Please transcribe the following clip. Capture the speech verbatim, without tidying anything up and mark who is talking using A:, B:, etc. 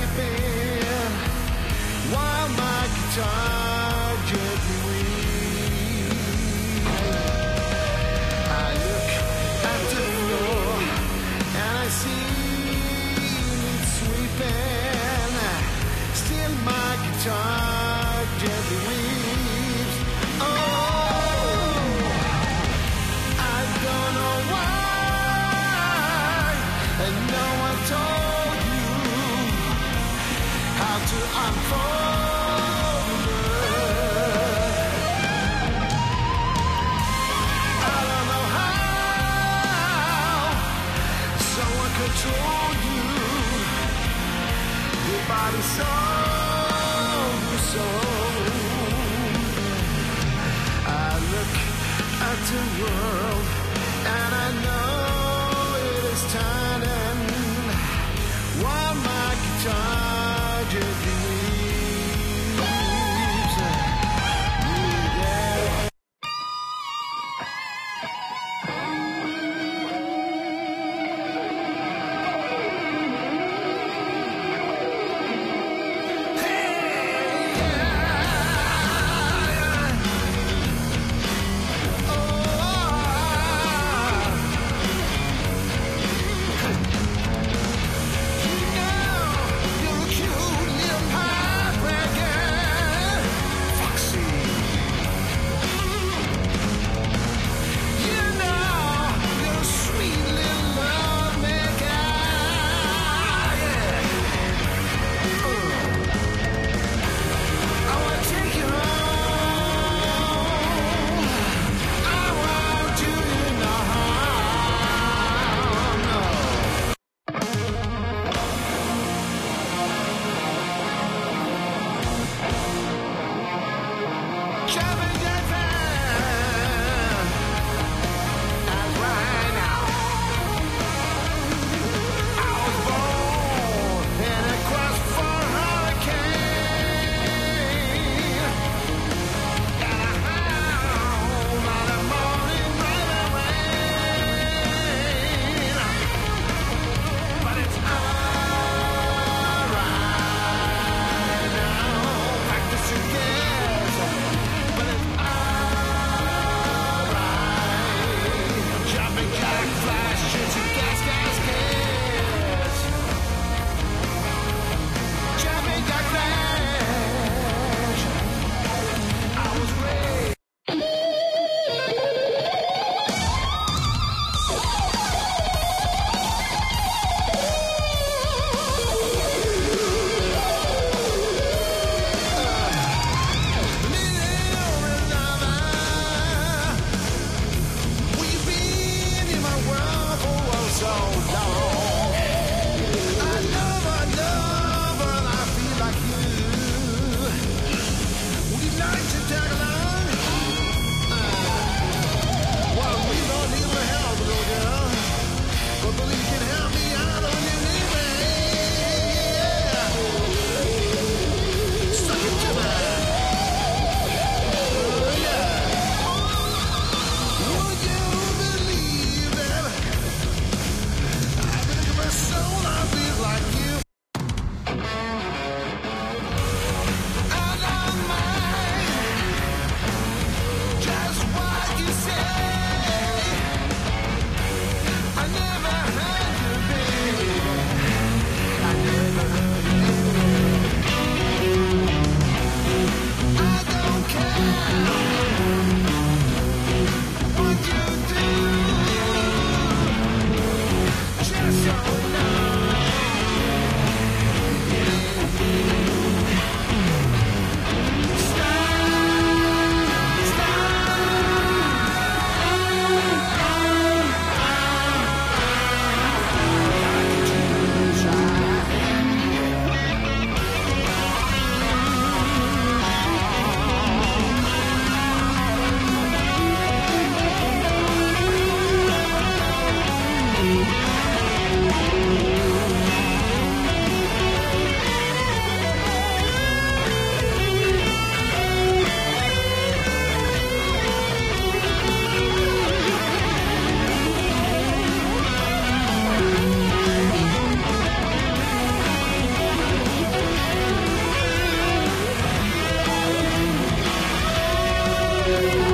A: sweeping while my guitar gently weeps. I look at the floor and I see it sweeping. Still my guitar gently weeps. Oh, I don't know why, and no one told you how to unfold it. I don't know how someone controlled you, your body, soul, your soul. I look at the world and I know it is turning while my guitar gently weeps. Yeah. Hey, yeah. Oh, Thank you.